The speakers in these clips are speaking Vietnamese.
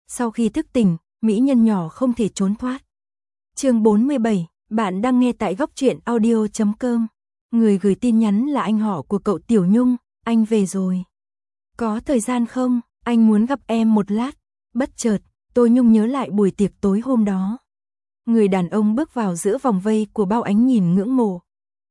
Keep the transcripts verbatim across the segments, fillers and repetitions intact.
Sau khi thức tỉnh, mỹ nhân nhỏ không thể trốn thoát. Chương bốn mươi bảy, bạn đang nghe tại góc truyện audio chấm com. Người gửi tin nhắn là anh họ của cậu Tiểu Nhung, anh về rồi. Có thời gian không, anh muốn gặp em một lát. Bất chợt, Tô Nhung nhớ lại buổi tiệc tối hôm đó. Người đàn ông bước vào giữa vòng vây của bao ánh nhìn ngưỡng mộ.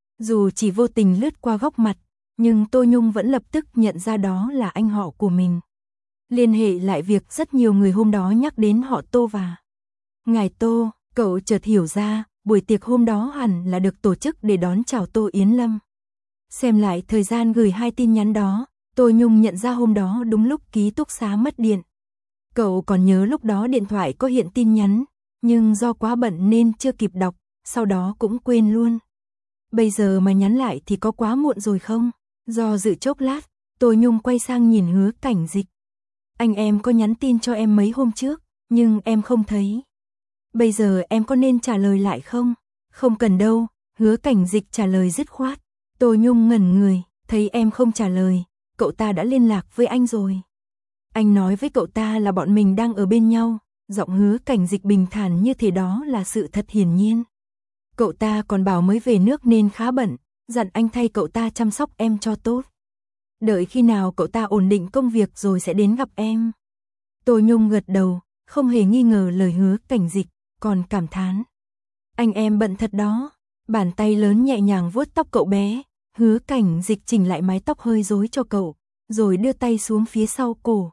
Dù chỉ vô tình lướt qua góc mặt, nhưng Tô Nhung vẫn lập tức nhận ra đó là anh họ của mình. Liên hệ lại việc rất nhiều người hôm đó nhắc đến họ Tô và ngài Tô, cậu chợt hiểu ra, buổi tiệc hôm đó hẳn là được tổ chức để đón chào Tô Yến Lâm. Xem lại thời gian gửi hai tin nhắn đó, Tô Nhung nhận ra hôm đó đúng lúc ký túc xá mất điện. Cậu còn nhớ lúc đó điện thoại có hiện tin nhắn, nhưng do quá bận nên chưa kịp đọc, sau đó cũng quên luôn. Bây giờ mà nhắn lại thì có quá muộn rồi không? Do dự chốc lát, Tô Nhung quay sang nhìn Hứa Cảnh Dịch. Anh em có nhắn tin cho em mấy hôm trước, nhưng em không thấy. Bây giờ em có nên trả lời lại không? Không cần đâu, Hứa Cảnh Dịch trả lời dứt khoát. Tô Nhung ngẩn người, thấy em không trả lời, cậu ta đã liên lạc với anh rồi. Anh nói với cậu ta là bọn mình đang ở bên nhau, giọng Hứa Cảnh Dịch bình thản như thế, đó là sự thật hiển nhiên. Cậu ta còn bảo mới về nước nên khá bận, dặn anh thay cậu ta chăm sóc em cho tốt. Đợi khi nào cậu ta ổn định công việc rồi sẽ đến gặp em. Tô Nhung gật đầu, không hề nghi ngờ lời Hứa Cảnh Dịch, còn cảm thán. Anh em bận thật đó. Bàn tay lớn nhẹ nhàng vuốt tóc cậu bé, Hứa Cảnh Dịch chỉnh lại mái tóc hơi rối cho cậu, rồi đưa tay xuống phía sau cổ.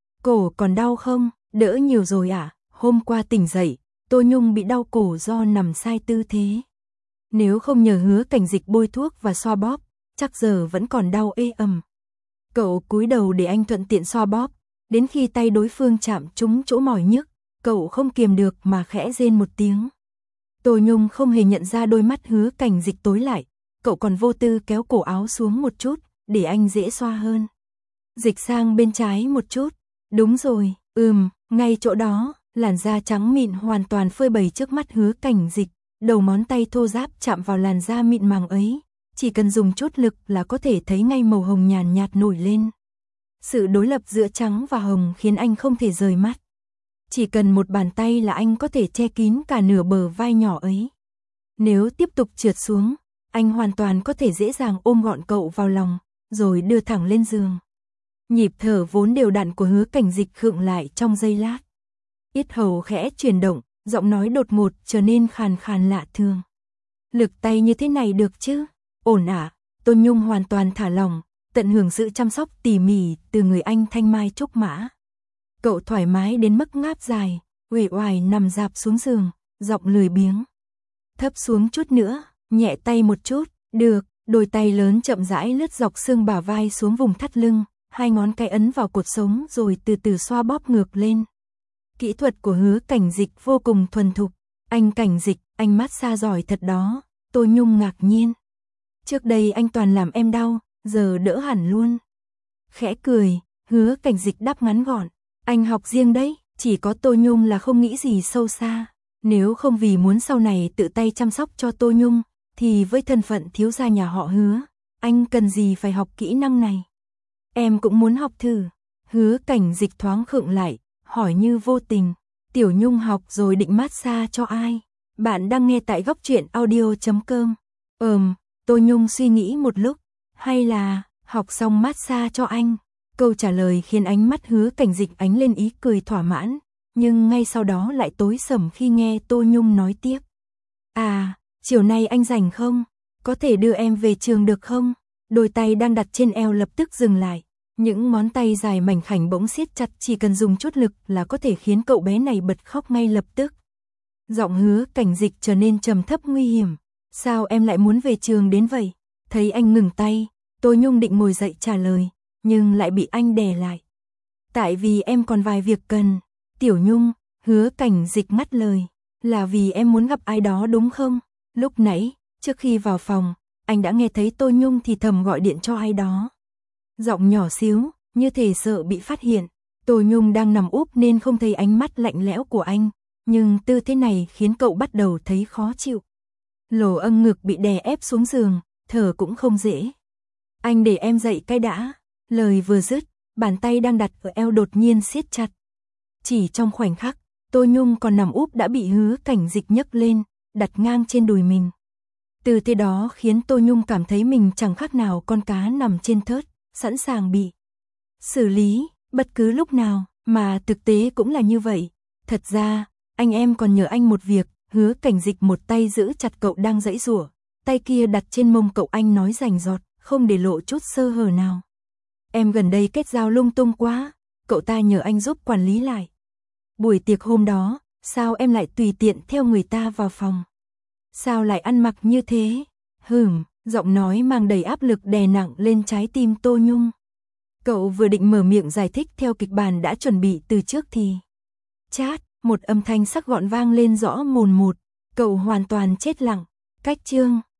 Cổ còn đau không? Đỡ nhiều rồi à? Hôm qua tỉnh dậy, Tô Nhung bị đau cổ do nằm sai tư thế. Nếu không nhờ Hứa Cảnh Dịch bôi thuốc và xoa bóp, chắc giờ vẫn còn đau ê ẩm. Cậu cúi đầu để anh thuận tiện xoa bóp, đến khi tay đối phương chạm trúng chỗ mỏi nhức, cậu không kiềm được mà khẽ rên một tiếng. Tô Nhung không hề nhận ra đôi mắt Hứa Cảnh Dịch tối lại, cậu còn vô tư kéo cổ áo xuống một chút, để anh dễ xoa hơn. Dịch sang bên trái một chút. Đúng rồi, ừm, ngay chỗ đó, làn da trắng mịn hoàn toàn phơi bày trước mắt Hứa Cảnh Dịch, đầu ngón tay thô ráp chạm vào làn da mịn màng ấy, chỉ cần dùng chút lực là có thể thấy ngay màu hồng nhàn nhạt nổi lên. Sự đối lập giữa trắng và hồng khiến anh không thể rời mắt. Chỉ cần một bàn tay là anh có thể che kín cả nửa bờ vai nhỏ ấy. Nếu tiếp tục trượt xuống, anh hoàn toàn có thể dễ dàng ôm gọn cậu vào lòng, rồi đưa thẳng lên giường. Nhịp thở vốn đều đặn của Hứa Cảnh Dịch khựng lại trong giây lát. Yết hầu khẽ chuyển động, giọng nói đột ngột trở nên khàn khàn lạ thường. Lực tay như thế này được chứ? Ổn ạ. Tô Nhung hoàn toàn thả lỏng, tận hưởng sự chăm sóc tỉ mỉ từ người anh thanh mai trúc mã. Cậu thoải mái đến mức ngáp dài, uể oải nằm rạp xuống giường, giọng lười biếng. Thấp xuống chút nữa, nhẹ tay một chút, được. Đôi tay lớn chậm rãi lướt dọc xương bả vai xuống vùng thắt lưng, hai ngón cái ấn vào cột sống rồi từ từ xoa bóp ngược lên. Kỹ thuật của Hứa Cảnh Dịch vô cùng thuần thục. Anh Cảnh Dịch, anh massage giỏi thật đó. Tô Nhung ngạc nhiên. Trước đây anh toàn làm em đau, giờ đỡ hẳn luôn. Khẽ cười, Hứa Cảnh Dịch đáp ngắn gọn. Anh học riêng đấy, chỉ có Tô Nhung là không nghĩ gì sâu xa. Nếu không vì muốn sau này tự tay chăm sóc cho Tô Nhung, thì với thân phận thiếu gia nhà họ Hứa, anh cần gì phải học kỹ năng này. Em cũng muốn học thử. Hứa Cảnh Dịch thoáng khựng lại, hỏi như vô tình. Tiểu Nhung học rồi định massage cho ai? Bạn đang nghe tại góc truyện audio chấm com. Ừm, Tô Nhung suy nghĩ một lúc. Hay là, học xong massage cho anh? Câu trả lời khiến ánh mắt Hứa Cảnh Dịch ánh lên ý cười thỏa mãn, nhưng ngay sau đó lại tối sầm khi nghe Tô Nhung nói tiếp. À, chiều nay anh rảnh không? Có thể đưa em về trường được không? Đôi tay đang đặt trên eo lập tức dừng lại. Những ngón tay dài mảnh khảnh bỗng siết chặt, chỉ cần dùng chút lực là có thể khiến cậu bé này bật khóc ngay lập tức. Giọng Hứa Cảnh Dịch trở nên trầm thấp nguy hiểm. Sao em lại muốn về trường đến vậy? Thấy anh ngừng tay, Tô Nhung định ngồi dậy trả lời, nhưng lại bị anh đè lại. Tại vì em còn vài việc cần. Tiểu Nhung, Hứa Cảnh Dịch ngắt lời. Là vì em muốn gặp ai đó đúng không? Lúc nãy, trước khi vào phòng, anh đã nghe thấy Tô Nhung thì thầm gọi điện cho ai đó. Giọng nhỏ xíu, như thể sợ bị phát hiện. Tô Nhung đang nằm úp nên không thấy ánh mắt lạnh lẽo của anh, nhưng tư thế này khiến cậu bắt đầu thấy khó chịu. Lỗ âm ngực bị đè ép xuống giường, thở cũng không dễ. Anh để em dậy cái đã. Lời vừa dứt, bàn tay đang đặt ở eo đột nhiên siết chặt. Chỉ trong khoảnh khắc, Tô Nhung còn nằm úp đã bị Hứa Cảnh Dịch nhấc lên, đặt ngang trên đùi mình. Từ thế đó khiến Tô Nhung cảm thấy mình chẳng khác nào con cá nằm trên thớt, sẵn sàng bị xử lý, bất cứ lúc nào, mà thực tế cũng là như vậy. Thật ra, anh em còn nhờ anh một việc, Hứa Cảnh Dịch một tay giữ chặt cậu đang giãy giụa, tay kia đặt trên mông cậu, anh nói rành rọt, không để lộ chút sơ hở nào. Em gần đây kết giao lung tung quá, cậu ta nhờ anh giúp quản lý lại. Buổi tiệc hôm đó, sao em lại tùy tiện theo người ta vào phòng? Sao lại ăn mặc như thế? Hừm, giọng nói mang đầy áp lực đè nặng lên trái tim Tô Nhung. Cậu vừa định mở miệng giải thích theo kịch bản đã chuẩn bị từ trước thì chát, một âm thanh sắc gọn vang lên rõ mồn một, cậu hoàn toàn chết lặng. Cách chương